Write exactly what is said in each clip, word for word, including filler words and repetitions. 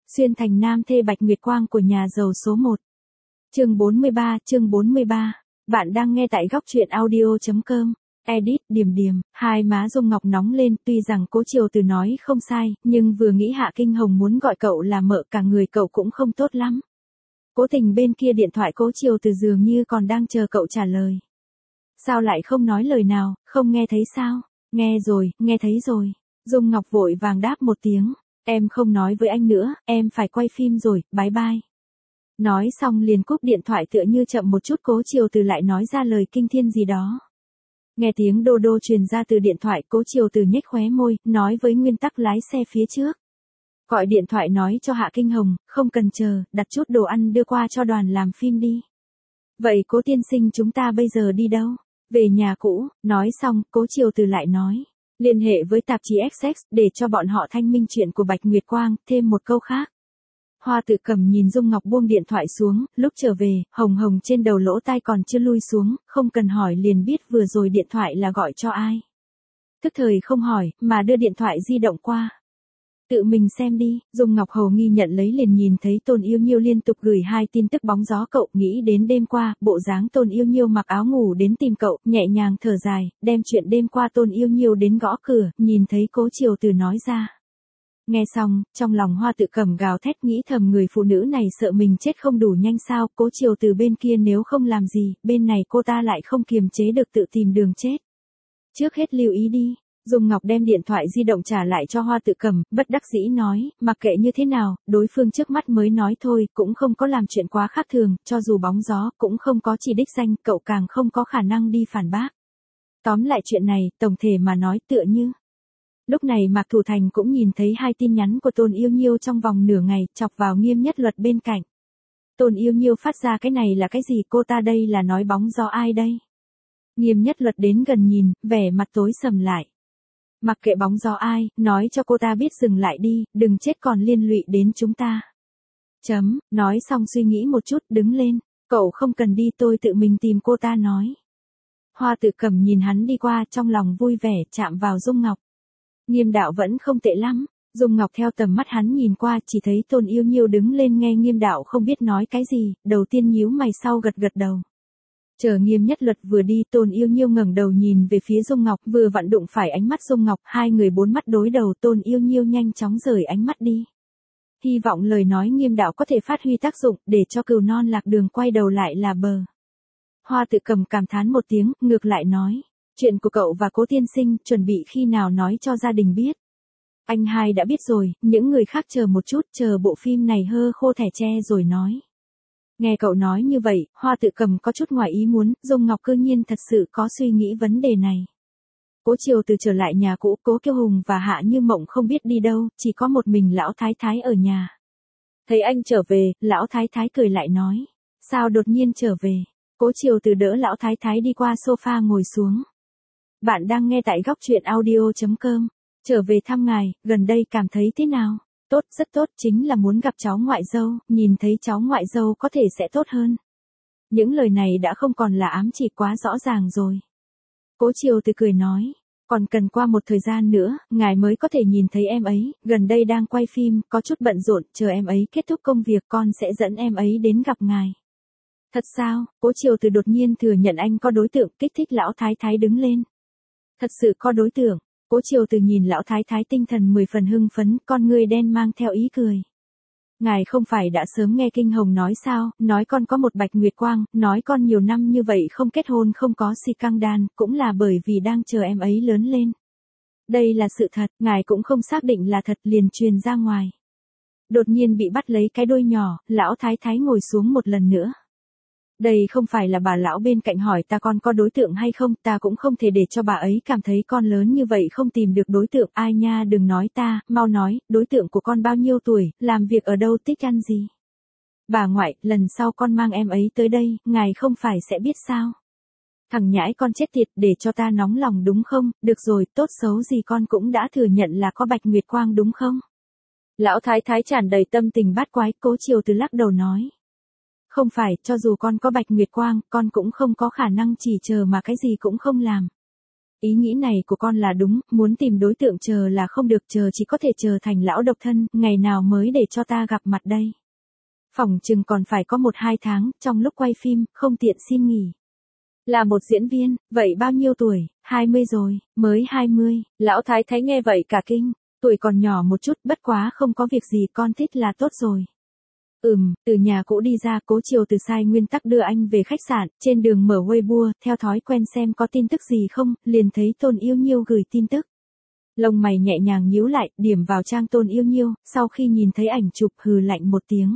Xuyên thành nam thê Bạch Nguyệt Quang của nhà giàu số một. Chương bốn mươi ba, chương bốn mươi ba. Bạn đang nghe tại góc truyện audio chấm com. Edit, Điềm Điềm, hai má Dung Ngọc nóng lên, tuy rằng Cố Triều Từ nói không sai, nhưng vừa nghĩ Hạ Kinh Hồng muốn gọi cậu là mợ, cả người cậu cũng không tốt lắm. Cố Tình bên kia điện thoại Cố Triều Từ dường như còn đang chờ cậu trả lời. Sao lại không nói lời nào, không nghe thấy sao? Nghe rồi, nghe thấy rồi. Dung Ngọc vội vàng đáp một tiếng. Em không nói với anh nữa, em phải quay phim rồi, bye bye. Nói xong liền cúp điện thoại, tựa như chậm một chút Cố Triều Từ lại nói ra lời kinh thiên gì đó. Nghe tiếng đô đô truyền ra từ điện thoại, Cố Triều Từ nhếch khóe môi, nói với nguyên tắc lái xe phía trước. Gọi điện thoại nói cho Hạ Kinh Hồng, không cần chờ, đặt chút đồ ăn đưa qua cho đoàn làm phim đi. Vậy Cố tiên sinh chúng ta bây giờ đi đâu? Về nhà cũ. Nói xong, Cố Triều Từ lại nói. Liên hệ với tạp chí ích ích để cho bọn họ thanh minh chuyện của Bạch Nguyệt Quang, thêm một câu khác. Hoa Tự Cầm nhìn Dung Ngọc buông điện thoại xuống, lúc trở về, hồng hồng trên đầu lỗ tai còn chưa lui xuống, không cần hỏi liền biết vừa rồi điện thoại là gọi cho ai. Tức thời không hỏi, mà đưa điện thoại di động qua. Tự mình xem đi, Dung Ngọc hầu nghi nhận lấy liền nhìn thấy Tôn Yêu Nhiêu liên tục gửi hai tin tức bóng gió cậu, nghĩ đến đêm qua, bộ dáng Tôn Yêu Nhiêu mặc áo ngủ đến tìm cậu, nhẹ nhàng thở dài, đem chuyện đêm qua Tôn Yêu Nhiêu đến gõ cửa, nhìn thấy Cố Triều Từ nói ra. Nghe xong, trong lòng Hoa Tự Cầm gào thét, nghĩ thầm người phụ nữ này sợ mình chết không đủ nhanh sao, Cố Triều Từ bên kia nếu không làm gì, bên này cô ta lại không kiềm chế được tự tìm đường chết. Trước hết lưu ý đi. Dung Ngọc đem điện thoại di động trả lại cho Hoa Tự Cầm, bất đắc dĩ nói, mặc kệ như thế nào, đối phương trước mắt mới nói thôi, cũng không có làm chuyện quá khác thường, cho dù bóng gió, cũng không có chỉ đích danh, cậu càng không có khả năng đi phản bác. Tóm lại chuyện này, tổng thể mà nói tựa như. Lúc này Mạc Thủ Thành cũng nhìn thấy hai tin nhắn của Tôn Yêu Nhiêu trong vòng nửa ngày, chọc vào Nghiêm Nhất Luật bên cạnh. Tôn Yêu Nhiêu phát ra cái này là cái gì, cô ta đây là nói bóng gió ai đây? Nghiêm Nhất Luật đến gần nhìn, vẻ mặt tối sầm lại. Mặc kệ bóng gió ai, nói cho cô ta biết dừng lại đi, đừng chết còn liên lụy đến chúng ta. Chấm, nói xong suy nghĩ một chút, đứng lên, cậu không cần đi, tôi tự mình tìm cô ta nói. Hoa Tự Cầm nhìn hắn đi qua, trong lòng vui vẻ, chạm vào Dung Ngọc. Nghiêm đạo vẫn không tệ lắm. Dung Ngọc theo tầm mắt hắn nhìn qua, chỉ thấy Tôn Yêu Nhiêu đứng lên, nghe Nghiêm đạo không biết nói cái gì, đầu tiên nhíu mày sau gật gật đầu. Chờ Nghiêm Nhất Luật vừa đi, Tôn Yêu Nhiêu ngẩng đầu nhìn về phía Dung Ngọc, vừa vặn đụng phải ánh mắt Dung Ngọc, hai người bốn mắt đối đầu, Tôn Yêu Nhiêu nhanh chóng rời ánh mắt đi. Hy vọng lời nói Nghiêm đạo có thể phát huy tác dụng, để cho cừu non lạc đường quay đầu lại là bờ. Hoa Tự Cầm cảm thán một tiếng, ngược lại nói, chuyện của cậu và Cố tiên sinh, chuẩn bị khi nào nói cho gia đình biết. Anh hai đã biết rồi, những người khác chờ một chút, chờ bộ phim này hơ khô thẻ tre rồi nói. Nghe cậu nói như vậy, Hoa Tự Cầm có chút ngoài ý muốn, Dung Ngọc cư nhiên thật sự có suy nghĩ vấn đề này. Cố Triều Từ trở lại nhà cũ, Cố Kiêu Hùng và Hạ Như Mộng không biết đi đâu, chỉ có một mình Lão Thái Thái ở nhà. Thấy anh trở về, Lão Thái Thái cười lại nói, sao đột nhiên trở về? Cố Triều Từ đỡ Lão Thái Thái đi qua sofa ngồi xuống. Bạn đang nghe tại góc truyện audio chấm com. Trở về thăm ngài, gần đây cảm thấy thế nào? Tốt, rất tốt, chính là muốn gặp cháu ngoại dâu, nhìn thấy cháu ngoại dâu có thể sẽ tốt hơn. Những lời này đã không còn là ám chỉ, quá rõ ràng rồi. Cố Triều Từ cười nói, còn cần qua một thời gian nữa, ngài mới có thể nhìn thấy em ấy, gần đây đang quay phim, có chút bận rộn, chờ em ấy kết thúc công việc con sẽ dẫn em ấy đến gặp ngài. Thật sao? Cố Triều Từ đột nhiên thừa nhận anh có đối tượng, kích thích Lão Thái Thái đứng lên. Thật sự có đối tượng. Cố Triều Từ nhìn Lão Thái Thái tinh thần mười phần hưng phấn, con ngươi đen mang theo ý cười. Ngài không phải đã sớm nghe Kinh Hồng nói sao, nói con có một Bạch Nguyệt Quang, nói con nhiều năm như vậy không kết hôn không có si căng đan, cũng là bởi vì đang chờ em ấy lớn lên. Đây là sự thật, ngài cũng không xác định là thật, liền truyền ra ngoài. Đột nhiên bị bắt lấy cái đuôi nhỏ, Lão Thái Thái ngồi xuống một lần nữa. Đây không phải là bà lão bên cạnh hỏi ta con có đối tượng hay không, ta cũng không thể để cho bà ấy cảm thấy con lớn như vậy không tìm được đối tượng, ai nha đừng nói ta, mau nói, đối tượng của con bao nhiêu tuổi, làm việc ở đâu, thích ăn gì. Bà ngoại, lần sau con mang em ấy tới đây, ngài không phải sẽ biết sao. Thằng nhãi con chết tiệt, để cho ta nóng lòng đúng không, được rồi, tốt xấu gì con cũng đã thừa nhận là có Bạch Nguyệt Quang đúng không. Lão Thái Thái tràn đầy tâm tình bát quái, Cố Triều Từ lắc đầu nói. Không phải, cho dù con có Bạch Nguyệt Quang, con cũng không có khả năng chỉ chờ mà cái gì cũng không làm. Ý nghĩ này của con là đúng, muốn tìm đối tượng chờ là không được, chờ chỉ có thể chờ thành lão độc thân, ngày nào mới để cho ta gặp mặt đây. Phỏng chừng còn phải có một hai tháng, trong lúc quay phim, không tiện xin nghỉ. Là một diễn viên, vậy bao nhiêu tuổi? hai mươi rồi, mới hai mươi, lão thái thái nghe vậy cả kinh, tuổi còn nhỏ một chút, bất quá không có việc gì, con thích là tốt rồi. Ừm, từ nhà cũ đi ra, Cố Chiều Từ sai nguyên tắc đưa anh về khách sạn, trên đường mở Weibo, theo thói quen xem có tin tức gì không, liền thấy Tôn Yêu Nhiêu gửi tin tức. Lông mày nhẹ nhàng nhíu lại, điểm vào trang Tôn Yêu Nhiêu, sau khi nhìn thấy ảnh chụp hừ lạnh một tiếng.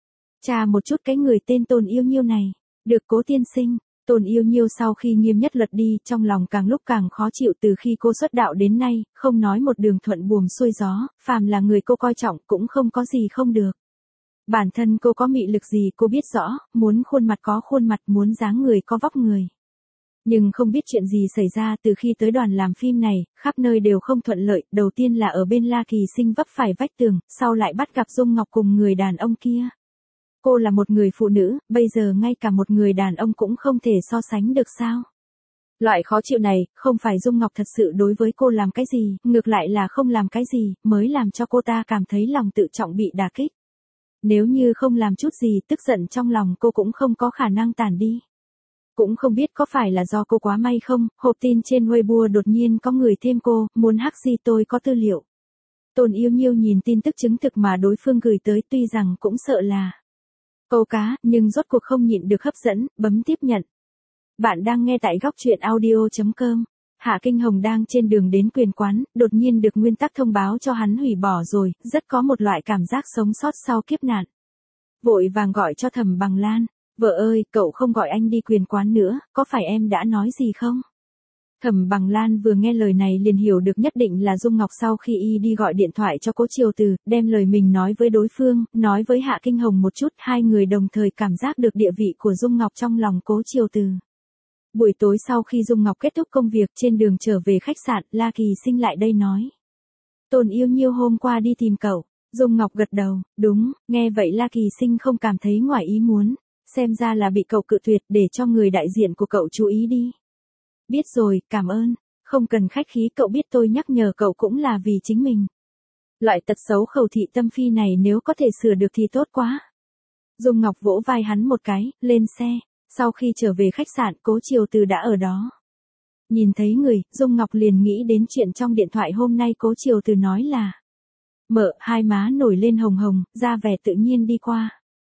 Tra một chút cái người tên Tôn Yêu Nhiêu này, được Cố tiên sinh. Tôn Yêu Nhiêu sau khi nghiêm nhất lật đi, trong lòng càng lúc càng khó chịu, từ khi cô xuất đạo đến nay, không nói một đường thuận buồm xuôi gió, phàm là người cô coi trọng cũng không có gì không được. Bản thân cô có mị lực gì cô biết rõ, muốn khuôn mặt có khuôn mặt, muốn dáng người có vóc người. Nhưng không biết chuyện gì xảy ra từ khi tới đoàn làm phim này, khắp nơi đều không thuận lợi, đầu tiên là ở bên La Kỳ Sinh vấp phải vách tường, sau lại bắt gặp Dung Ngọc cùng người đàn ông kia. Cô là một người phụ nữ, bây giờ ngay cả một người đàn ông cũng không thể so sánh được sao? Loại khó chịu này, không phải Dung Ngọc thật sự đối với cô làm cái gì, ngược lại là không làm cái gì, mới làm cho cô ta cảm thấy lòng tự trọng bị đả kích. Nếu như không làm chút gì, tức giận trong lòng cô cũng không có khả năng tản đi. Cũng không biết có phải là do cô quá may không, hộp tin trên Weibo đột nhiên có người thêm cô, muốn hack gì tôi có tư liệu. Tôn Yêu Nhiêu nhìn tin tức chứng thực mà đối phương gửi tới, tuy rằng cũng sợ là câu cá, nhưng rốt cuộc không nhịn được hấp dẫn, bấm tiếp nhận. Bạn đang nghe tại góc truyện audio chấm com. Hạ Kinh Hồng đang trên đường đến quyền quán, đột nhiên được nguyên tắc thông báo cho hắn hủy bỏ rồi, rất có một loại cảm giác sống sót sau kiếp nạn. Vội vàng gọi cho Thẩm Bằng Lan, vợ ơi, cậu không gọi anh đi quyền quán nữa, có phải em đã nói gì không? Thẩm Bằng Lan vừa nghe lời này liền hiểu được nhất định là Dung Ngọc sau khi y đi gọi điện thoại cho Cố Chiều Từ, đem lời mình nói với đối phương, nói với Hạ Kinh Hồng một chút, hai người đồng thời cảm giác được địa vị của Dung Ngọc trong lòng Cố Chiều Từ. Buổi tối sau khi Dung Ngọc kết thúc công việc, trên đường trở về khách sạn, La Kỳ Sinh lại đây nói. Tôn Yêu Nhiêu hôm qua đi tìm cậu. Dung Ngọc gật đầu, đúng, nghe vậy La Kỳ Sinh không cảm thấy ngoài ý muốn, xem ra là bị cậu cự tuyệt, để cho người đại diện của cậu chú ý đi. Biết rồi, cảm ơn, không cần khách khí, cậu biết tôi nhắc nhở cậu cũng là vì chính mình. Loại tật xấu khẩu thị tâm phi này nếu có thể sửa được thì tốt quá. Dung Ngọc vỗ vai hắn một cái, lên xe. Sau khi trở về khách sạn, Cố Chiều Từ đã ở đó. Nhìn thấy người, Dung Ngọc liền nghĩ đến chuyện trong điện thoại hôm nay Cố Chiều Từ nói là. Mợ, hai má nổi lên hồng hồng, ra vẻ tự nhiên đi qua.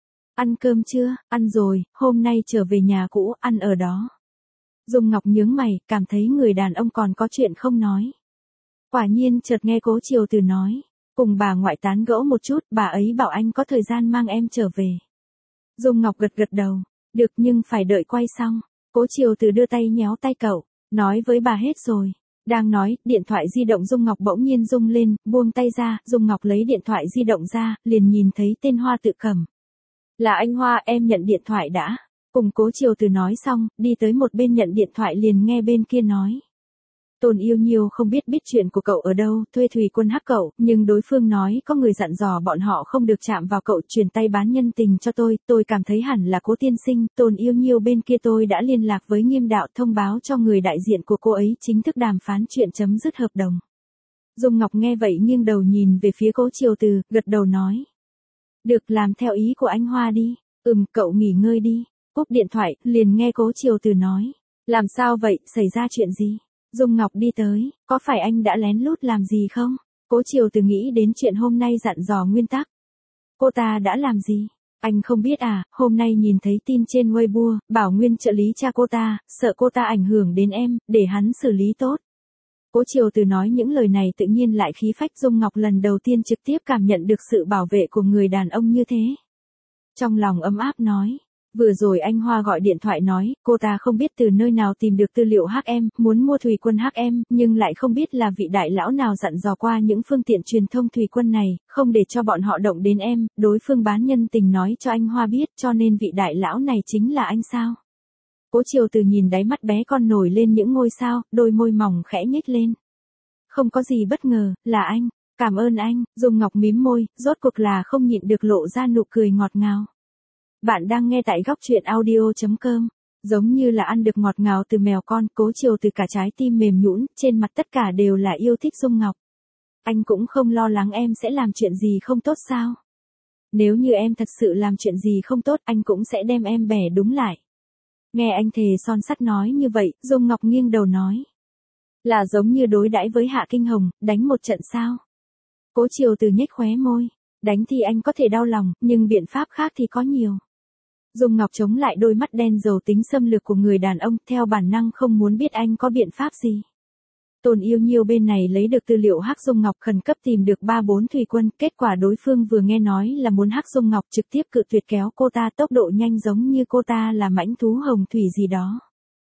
Ăn cơm chưa? Ăn rồi, hôm nay trở về nhà cũ, ăn ở đó. Dung Ngọc nhướng mày, cảm thấy người đàn ông còn có chuyện không nói. Quả nhiên chợt nghe Cố Chiều Từ nói, cùng bà ngoại tán gẫu một chút, bà ấy bảo anh có thời gian mang em trở về. Dung Ngọc gật gật đầu. Được, nhưng phải đợi quay xong. Cố Chiều Từ đưa tay nhéo tay cậu, nói với bà hết rồi. Đang nói, điện thoại di động Dung Ngọc bỗng nhiên rung lên, buông tay ra, Dung Ngọc lấy điện thoại di động ra, liền nhìn thấy tên Hoa Tự Cẩm. Là anh Hoa, em nhận điện thoại đã. Cùng Cố Chiều Từ nói xong, đi tới một bên nhận điện thoại liền nghe bên kia nói. Tôn Yêu Nhiêu không biết biết chuyện của cậu ở đâu, thuê Thùy Quân hack cậu, nhưng đối phương nói có người dặn dò bọn họ không được chạm vào cậu, truyền tay bán nhân tình cho tôi, tôi cảm thấy hẳn là Cố tiên sinh, Tôn Yêu Nhiêu bên kia tôi đã liên lạc với Nghiêm đạo thông báo cho người đại diện của cô ấy chính thức đàm phán chuyện chấm dứt hợp đồng. Dung Ngọc nghe vậy nghiêng đầu nhìn về phía Cố Chiều Từ, gật đầu nói. Được, làm theo ý của anh Hoa đi, ừm, cậu nghỉ ngơi đi, cúp điện thoại, liền nghe Cố Chiều Từ nói. Làm sao vậy, xảy ra chuyện gì? Dung Ngọc đi tới, có phải anh đã lén lút làm gì không? Cố Chiều Từ nghĩ đến chuyện hôm nay dặn dò nguyên tắc. Cô ta đã làm gì? Anh không biết à, hôm nay nhìn thấy tin trên Weibo, bảo Nguyên trợ lý cha cô ta, sợ cô ta ảnh hưởng đến em, để hắn xử lý tốt. Cố Chiều Từ nói những lời này tự nhiên lại khí phách. Dung Ngọc lần đầu tiên trực tiếp cảm nhận được sự bảo vệ của người đàn ông như thế. Trong lòng ấm áp nói. Vừa rồi anh Hoa gọi điện thoại nói, cô ta không biết từ nơi nào tìm được tư liệu hack em, muốn mua Thùy Quân hack em, nhưng lại không biết là vị đại lão nào dặn dò qua những phương tiện truyền thông Thùy Quân này, không để cho bọn họ động đến em, đối phương bán nhân tình nói cho anh Hoa biết, cho nên vị đại lão này chính là anh sao. Cố Chiều Từ nhìn đáy mắt bé con nổi lên những ngôi sao, đôi môi mỏng khẽ nhếch lên. Không có gì bất ngờ, là anh, cảm ơn anh. Dung Ngọc mím môi, rốt cuộc là không nhịn được lộ ra nụ cười ngọt ngào. Bạn đang nghe tại góc truyện audio chấm com. Giống như là ăn được ngọt ngào từ mèo con, cố chiều từ cả trái tim mềm nhũn, trên mặt tất cả đều là yêu thích Dung Ngọc. Anh cũng không lo lắng em sẽ làm chuyện gì không tốt sao? Nếu như em thật sự làm chuyện gì không tốt, anh cũng sẽ đem em bẻ đúng lại. Nghe anh thề son sắt nói như vậy, Dung Ngọc nghiêng đầu nói. Là giống như đối đãi với Hạ Kinh Hồng, đánh một trận sao? Cố chiều từ nhếch khóe môi. Đánh thì anh có thể đau lòng, nhưng biện pháp khác thì có nhiều. Dung Ngọc chống lại đôi mắt đen dầu tính xâm lược của người đàn ông, theo bản năng không muốn biết anh có biện pháp gì. Tôn Yêu Nhiêu bên này lấy được tư liệu Hắc Dung Ngọc, khẩn cấp tìm được ba bốn thủy quân, kết quả đối phương vừa nghe nói là muốn Hắc Dung Ngọc trực tiếp cự tuyệt, kéo cô ta tốc độ nhanh giống như cô ta là mãnh thú hồng thủy gì đó.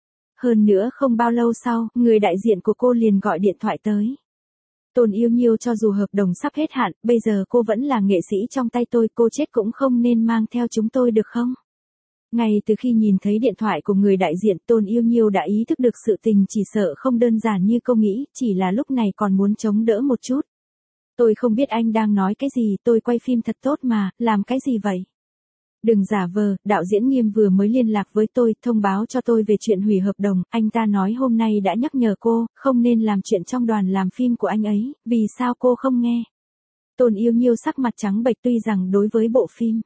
Hơn nữa không bao lâu sau, người đại diện của cô liền gọi điện thoại tới. Tôn Yêu Nhiêu, cho dù hợp đồng sắp hết hạn, bây giờ cô vẫn là nghệ sĩ trong tay tôi, cô chết cũng không nên mang theo chúng tôi được không? Ngay từ khi nhìn thấy điện thoại của người đại diện, Tôn Yêu Nhiêu đã ý thức được sự tình chỉ sợ không đơn giản như cô nghĩ, chỉ là lúc này còn muốn chống đỡ một chút. Tôi không biết anh đang nói cái gì, tôi quay phim thật tốt mà, làm cái gì vậy? Đừng giả vờ, đạo diễn Nghiêm vừa mới liên lạc với tôi, thông báo cho tôi về chuyện hủy hợp đồng, anh ta nói hôm nay đã nhắc nhở cô, không nên làm chuyện trong đoàn làm phim của anh ấy, vì sao cô không nghe? Tôn Yêu Nhiêu sắc mặt trắng bệch, tuy rằng đối với bộ phim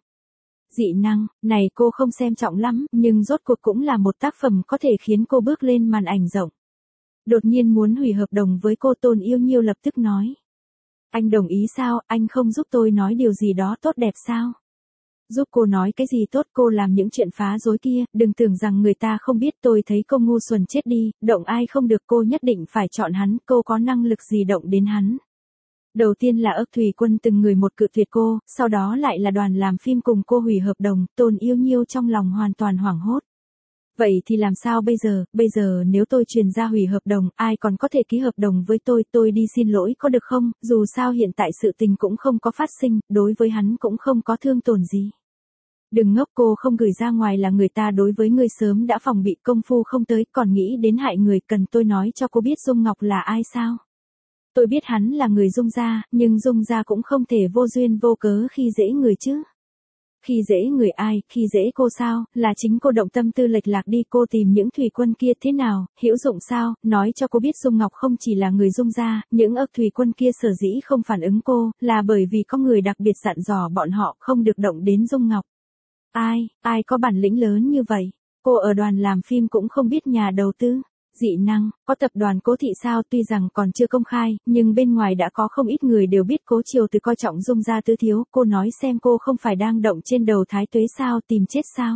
Dị Năng này cô không xem trọng lắm, nhưng rốt cuộc cũng là một tác phẩm có thể khiến cô bước lên màn ảnh rộng. Đột nhiên muốn hủy hợp đồng với cô, Tôn Yêu Nhiêu lập tức nói. Anh đồng ý sao, anh không giúp tôi nói điều gì đó tốt đẹp sao? Giúp cô nói cái gì tốt, cô làm những chuyện phá rối kia, đừng tưởng rằng người ta không biết, tôi thấy cô ngu xuẩn chết đi, động ai không được, cô nhất định phải chọn hắn, cô có năng lực gì động đến hắn. Đầu tiên là ức thủy quân từng người một cự tuyệt cô, sau đó lại là đoàn làm phim cùng cô hủy hợp đồng, Tôn Yêu Nhiêu trong lòng hoàn toàn hoảng hốt. Vậy thì làm sao bây giờ, bây giờ nếu tôi truyền ra hủy hợp đồng, ai còn có thể ký hợp đồng với tôi, tôi đi xin lỗi có được không, dù sao hiện tại sự tình cũng không có phát sinh, đối với hắn cũng không có thương tổn gì. Đừng ngốc, cô không gửi ra ngoài là người ta đối với người sớm đã phòng bị, công phu không tới, còn nghĩ đến hại người, cần tôi nói cho cô biết Dung Ngọc là ai sao? Tôi biết hắn là người Dung gia, nhưng Dung gia cũng không thể vô duyên vô cớ khi dễ người chứ. Khi dễ người ai, khi dễ cô sao, là chính cô động tâm tư lệch lạc đi, cô tìm những thủy quân kia thế nào, hữu dụng sao, nói cho cô biết Dung Ngọc không chỉ là người Dung gia, những ức thủy quân kia sở dĩ không phản ứng cô, là bởi vì có người đặc biệt dặn dò bọn họ không được động đến Dung Ngọc. Ai, ai có bản lĩnh lớn như vậy, cô ở đoàn làm phim cũng không biết nhà đầu tư. Dị Năng, có tập đoàn Cố Thị sao, tuy rằng còn chưa công khai, nhưng bên ngoài đã có không ít người đều biết Cố Chiều Từ coi trọng Dung gia tứ thiếu, cô nói xem cô không phải đang động trên đầu Thái Tuế sao, tìm chết sao?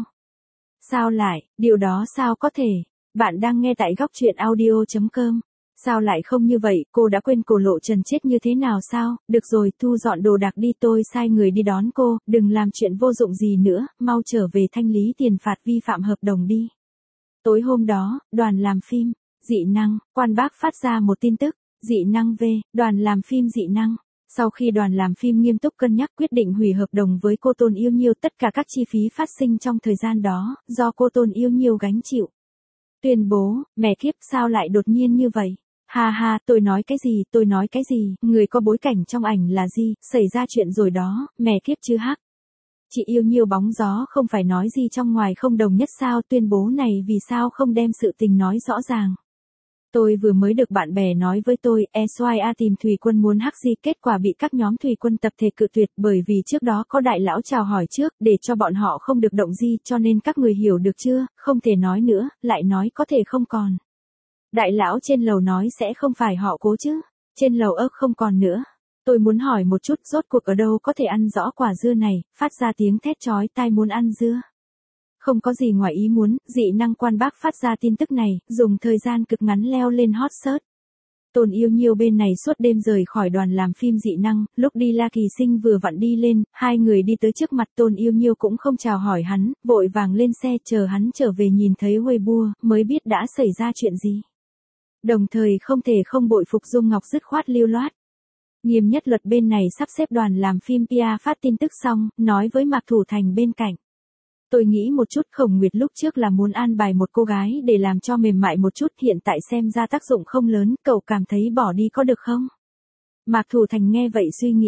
Sao lại, điều đó sao có thể? Bạn đang nghe tại góc truyện audio chấm com. Sao lại không như vậy, cô đã quên cổ Lộ Trần chết như thế nào sao? Được rồi, thu dọn đồ đạc đi, tôi sai người đi đón cô, đừng làm chuyện vô dụng gì nữa, mau trở về thanh lý tiền phạt vi phạm hợp đồng đi. Tối hôm đó, đoàn làm phim Dị Năng, Quan Bác phát ra một tin tức, Dị Năng về, đoàn làm phim Dị Năng. Sau khi đoàn làm phim nghiêm túc cân nhắc quyết định hủy hợp đồng với cô Tôn Yêu Nhiêu, tất cả các chi phí phát sinh trong thời gian đó, do cô Tôn Yêu Nhiêu gánh chịu. Tuyên bố, mẹ kiếp, sao lại đột nhiên như vậy? Ha ha, tôi nói cái gì, tôi nói cái gì, người có bối cảnh trong ảnh là gì, xảy ra chuyện rồi đó, mẹ kiếp chứ hắc. Chị Yêu Nhiêu bóng gió không phải nói gì trong ngoài không đồng nhất sao, tuyên bố này vì sao không đem sự tình nói rõ ràng. Tôi vừa mới được bạn bè nói với tôi, e xoay a tìm thủy quân muốn hắc gì, kết quả bị các nhóm thủy quân tập thể cự tuyệt, bởi vì trước đó có đại lão chào hỏi trước, để cho bọn họ không được động gì, cho nên các người hiểu được chưa, không thể nói nữa, lại nói có thể không còn. Đại lão trên lầu nói sẽ không phải họ Cố chứ, trên lầu ớt không còn nữa. Tôi muốn hỏi một chút, rốt cuộc ở đâu có thể ăn rõ quả dưa này, phát ra tiếng thét chói tai muốn ăn dưa. Không có gì ngoài ý muốn, Dị Năng Quan Bác phát ra tin tức này, dùng thời gian cực ngắn leo lên hot search. Tôn Yêu Nhiêu bên này suốt đêm rời khỏi đoàn làm phim Dị Năng, lúc đi La Kỳ Sinh vừa vặn đi lên, hai người đi tới trước mặt Tôn Yêu Nhiêu cũng không chào hỏi hắn, vội vàng lên xe chờ hắn trở về, nhìn thấy Weibo, mới biết đã xảy ra chuyện gì. Đồng thời không thể không bội phục Dung Ngọc dứt khoát lưu loát. Nghiêm Nhất Luật bên này sắp xếp đoàn làm phim pê e phát tin tức xong, nói với Mạc Thủ Thành bên cạnh. Tôi nghĩ một chút, Khổng Nguyệt lúc trước là muốn an bài một cô gái để làm cho mềm mại một chút, hiện tại xem ra tác dụng không lớn, cậu cảm thấy bỏ đi có được không? Mạc Thủ Thành nghe vậy suy nghĩ.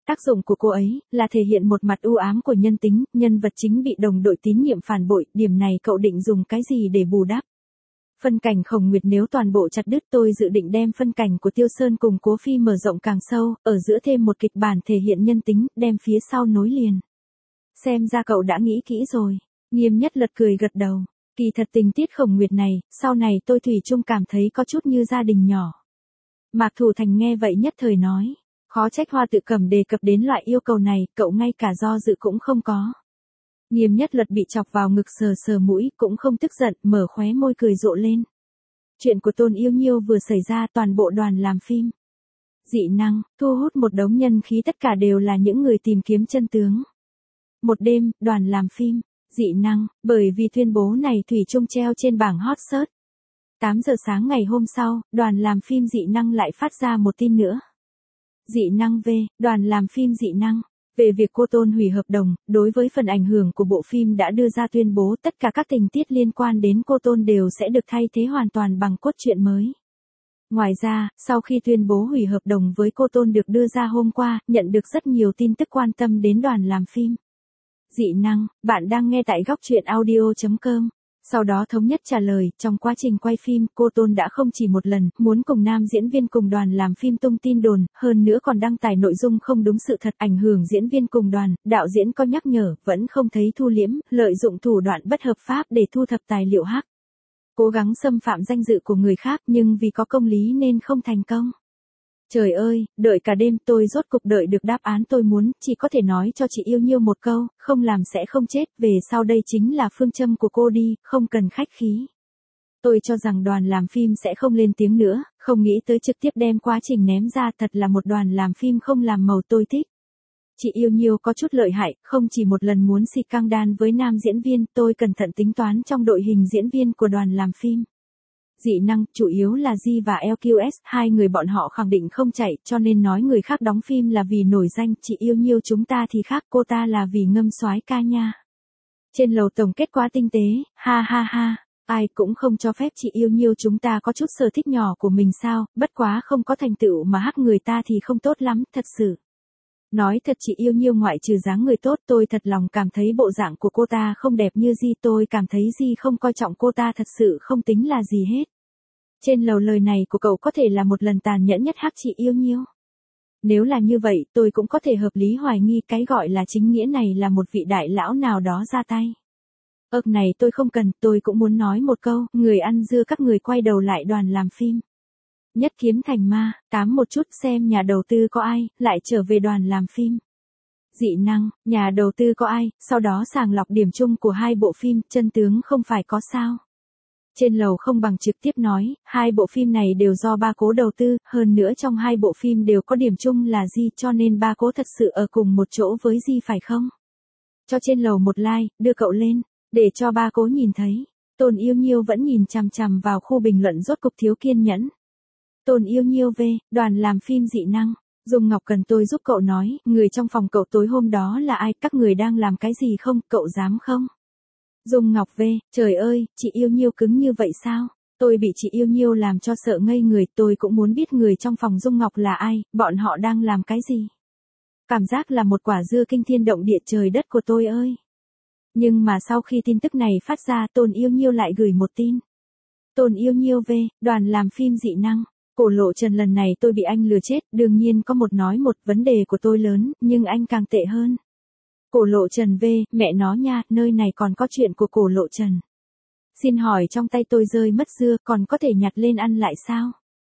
Tác dụng của cô ấy là thể hiện một mặt u ám của nhân tính, nhân vật chính bị đồng đội tín nhiệm phản bội, điểm này cậu định dùng cái gì để bù đắp? Phân cảnh Khổng Nguyệt nếu toàn bộ chặt đứt, tôi dự định đem phân cảnh của Tiêu Sơn cùng Cố Phi mở rộng càng sâu, ở giữa thêm một kịch bản thể hiện nhân tính, đem phía sau nối liền. Xem ra cậu đã nghĩ kỹ rồi. Nghiêm Nhất Lật cười gật đầu. Kỳ thật tình tiết Khổng Nguyệt này, sau này tôi thủy chung cảm thấy có chút như gia đình nhỏ. Mạc Thủ Thành nghe vậy nhất thời nói. Khó trách Hoa Tự Cầm đề cập đến loại yêu cầu này, cậu ngay cả do dự cũng không có. Nghiêm Nhất Lật bị chọc vào ngực sờ sờ mũi, cũng không tức giận, mở khóe môi cười rộ lên. Chuyện của Tôn Yêu Nhiêu vừa xảy ra, toàn bộ đoàn làm phim dị năng, thu hút một đống nhân khí, tất cả đều là những người tìm kiếm chân tướng. Một đêm, đoàn làm phim dị năng, bởi vì tuyên bố này thủy chung treo trên bảng hot search. tám giờ sáng ngày hôm sau, đoàn làm phim dị năng lại phát ra một tin nữa. Dị năng V, đoàn làm phim dị năng. Về việc cô Tôn hủy hợp đồng, đối với phần ảnh hưởng của bộ phim đã đưa ra tuyên bố tất cả các tình tiết liên quan đến cô Tôn đều sẽ được thay thế hoàn toàn bằng cốt truyện mới. Ngoài ra, sau khi tuyên bố hủy hợp đồng với cô Tôn được đưa ra hôm qua, nhận được rất nhiều tin tức quan tâm đến đoàn làm phim dị năng. Bạn đang nghe tại góc truyện audio chấm com. Sau đó thống nhất trả lời, trong quá trình quay phim, cô Tôn đã không chỉ một lần muốn cùng nam diễn viên cùng đoàn làm phim tung tin đồn, hơn nữa còn đăng tải nội dung không đúng sự thật, ảnh hưởng diễn viên cùng đoàn, đạo diễn có nhắc nhở, vẫn không thấy thu liễm, lợi dụng thủ đoạn bất hợp pháp để thu thập tài liệu hack. Cố gắng xâm phạm danh dự của người khác nhưng vì có công lý nên không thành công. Trời ơi, đợi cả đêm tôi rốt cục đợi được đáp án tôi muốn, chỉ có thể nói cho chị Yêu Nhiêu một câu, không làm sẽ không chết, về sau đây chính là phương châm của cô đi, không cần khách khí. Tôi cho rằng đoàn làm phim sẽ không lên tiếng nữa, không nghĩ tới trực tiếp đem quá trình ném ra, thật là một đoàn làm phim không làm màu tôi thích. Chị Yêu Nhiêu có chút lợi hại, không chỉ một lần muốn xịt căng đan với nam diễn viên, tôi cẩn thận tính toán trong đội hình diễn viên của đoàn làm phim dị năng, chủ yếu là G và lờ quy ét, hai người bọn họ khẳng định không chạy, cho nên nói người khác đóng phim là vì nổi danh, chị Yêu Nhiêu chúng ta thì khác, cô ta là vì ngâm soái ca nha. Trên lầu tổng kết quá tinh tế, ha ha ha, ai cũng không cho phép chị Yêu Nhiêu chúng ta có chút sở thích nhỏ của mình sao, bất quá không có thành tựu mà hắc người ta thì không tốt lắm, thật sự. Nói thật chị Yêu Nhiêu ngoại trừ dáng người tốt, tôi thật lòng cảm thấy bộ dạng của cô ta không đẹp như Di, tôi cảm thấy Di không coi trọng cô ta, thật sự không tính là gì hết. Trên lầu lời này của cậu có thể là một lần tàn nhẫn nhất hắc chị Yêu Nhiêu. Nếu là như vậy, tôi cũng có thể hợp lý hoài nghi cái gọi là chính nghĩa này là một vị đại lão nào đó ra tay. Ơc này tôi không cần, tôi cũng muốn nói một câu, người ăn dưa các người quay đầu lại đoàn làm phim. Nhất kiếm thành ma, tám một chút xem nhà đầu tư có ai, lại trở về đoàn làm phim dị năng, nhà đầu tư có ai, sau đó sàng lọc điểm chung của hai bộ phim, chân tướng không phải có sao. Trên lầu không bằng trực tiếp nói, hai bộ phim này đều do ba cố đầu tư, hơn nữa trong hai bộ phim đều có điểm chung là Di, cho nên ba cố thật sự ở cùng một chỗ với Di phải không? Cho trên lầu một like, đưa cậu lên, để cho ba cố nhìn thấy. Tôn Yêu Nhiêu vẫn nhìn chằm chằm vào khu bình luận, rốt cục thiếu kiên nhẫn. Tôn Yêu Nhiêu V, đoàn làm phim dị năng. Dung Ngọc cần tôi giúp cậu nói, người trong phòng cậu tối hôm đó là ai, các người đang làm cái gì không, cậu dám không? Dung Ngọc V, trời ơi, chị Yêu Nhiêu cứng như vậy sao? Tôi bị chị Yêu Nhiêu làm cho sợ ngây người, tôi cũng muốn biết người trong phòng Dung Ngọc là ai, bọn họ đang làm cái gì? Cảm giác là một quả dưa kinh thiên động địa, trời đất của tôi ơi. Nhưng mà sau khi tin tức này phát ra, Tôn Yêu Nhiêu lại gửi một tin. Tôn Yêu Nhiêu V, đoàn làm phim dị năng. Cổ Lộ Trần lần này tôi bị anh lừa chết, đương nhiên có một nói một, vấn đề của tôi lớn, nhưng anh càng tệ hơn. Cổ Lộ Trần V, mẹ nó nha, nơi này còn có chuyện của Cổ Lộ Trần. Xin hỏi trong tay tôi rơi mất dưa, còn có thể nhặt lên ăn lại sao?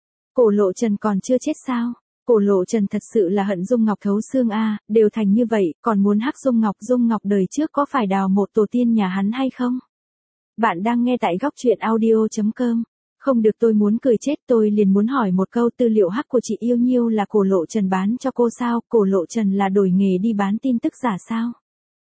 Cổ Lộ Trần còn chưa chết sao? Cổ Lộ Trần thật sự là hận Dung Ngọc thấu xương a, đều thành như vậy, còn muốn hắc Dung Ngọc, Dung Ngọc đời trước có phải đào mộ tổ tiên nhà hắn hay không? Bạn đang nghe tại góc truyện audio chấm com. Không được, tôi muốn cười chết, tôi liền muốn hỏi một câu, tư liệu hack của chị Yêu Nhiêu là Cổ Lộ Trần bán cho cô sao, Cổ Lộ Trần là đổi nghề đi bán tin tức giả sao?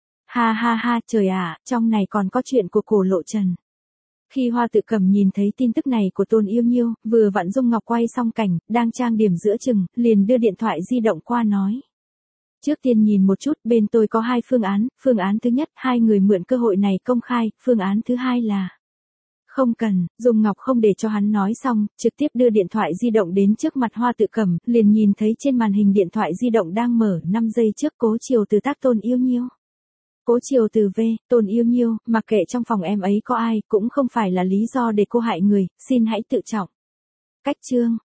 Ha ha ha, trời ạ, trong này còn có chuyện của Cổ Lộ Trần. Khi Hoa Tự Cầm nhìn thấy tin tức này của Tôn Yêu Nhiêu, vừa vặn Dung Ngọc quay xong cảnh, đang trang điểm giữa chừng, liền đưa điện thoại di động qua nói. Trước tiên nhìn một chút, bên tôi có hai phương án, phương án thứ nhất, hai người mượn cơ hội này công khai, phương án thứ hai là... Không cần, Dung Ngọc không để cho hắn nói xong, trực tiếp đưa điện thoại di động đến trước mặt Hoa Tự Cẩm, liền nhìn thấy trên màn hình điện thoại di động đang mở năm giây trước Cố Chiều Từ tác Tôn Yêu Nhiêu. Cố Chiều Từ V, Tôn Yêu Nhiêu, mặc kệ trong phòng em ấy có ai, cũng không phải là lý do để cô hại người, xin hãy tự trọng. Cách chương